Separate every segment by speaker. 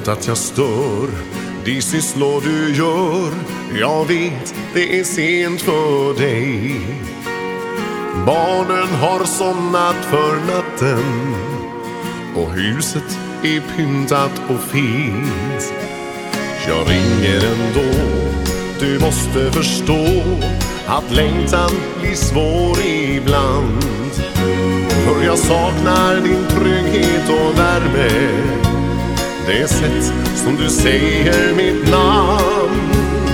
Speaker 1: vet att jag stör de sysslor du gör. Jag vet det är sent för dig. Barnen har somnat för natten och huset är pyntat och fint. Jag ringer ändå, du måste förstå att längtan blir svår ibland. För jag saknar din trygghet och värme, det sätt som du säger mitt namn.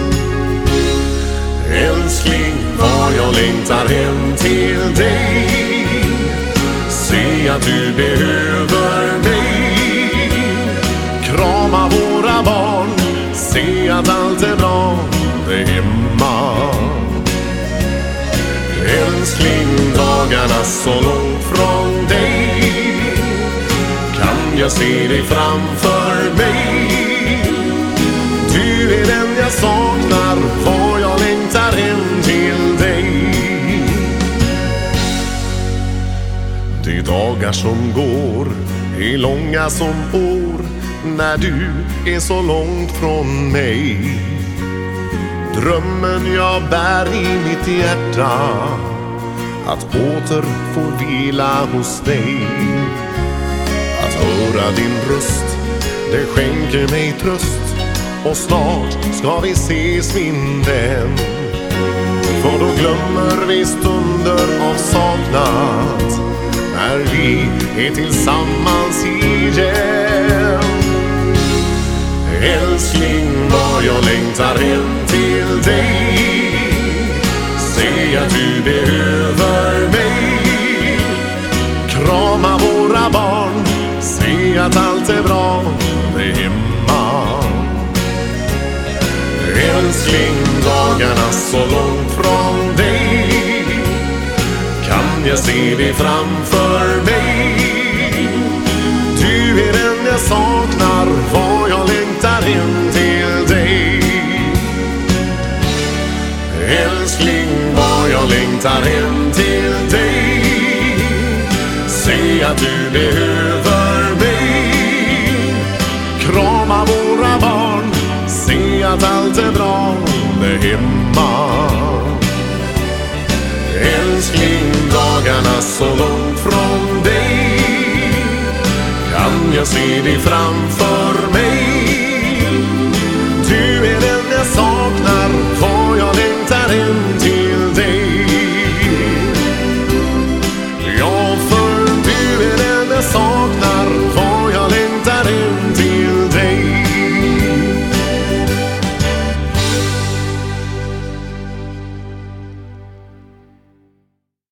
Speaker 1: Älskling, vad jag längtar hem till dig. Se att du behöver mig. Krama våra barn, se att allt är bra där hemma. Älskling, dagarna så långt från dig. Kan jag se dig framför mig? Du är den jag saknar, vad jag längtar hem till dig. De dagar som går är långa som år när du är så långt från mig. Drömmen jag bär i mitt hjärta att åter få vila hos dig. Att höra din röst, det skänker mig tröst. Och snart ska vi ses min vän. För då glömmer vi stunder av saknad när vi är tillsammans igen. Älskling, vad jag längtar hem till dig. Se att du behöver mig. Krama våra barn, se att allt är bra där hemma. Älskling, dagarna så långt från dig. Kan jag se dig framför mig? Du är den jag saknar, vad jag längtar hem till dig. Älskling, vad jag längtar hem till dig. Se att du behöver mig. Krama våra barn, se att allt är bra där hemma. Älskling, dagarna så långt från dig. Kan jag se dig framför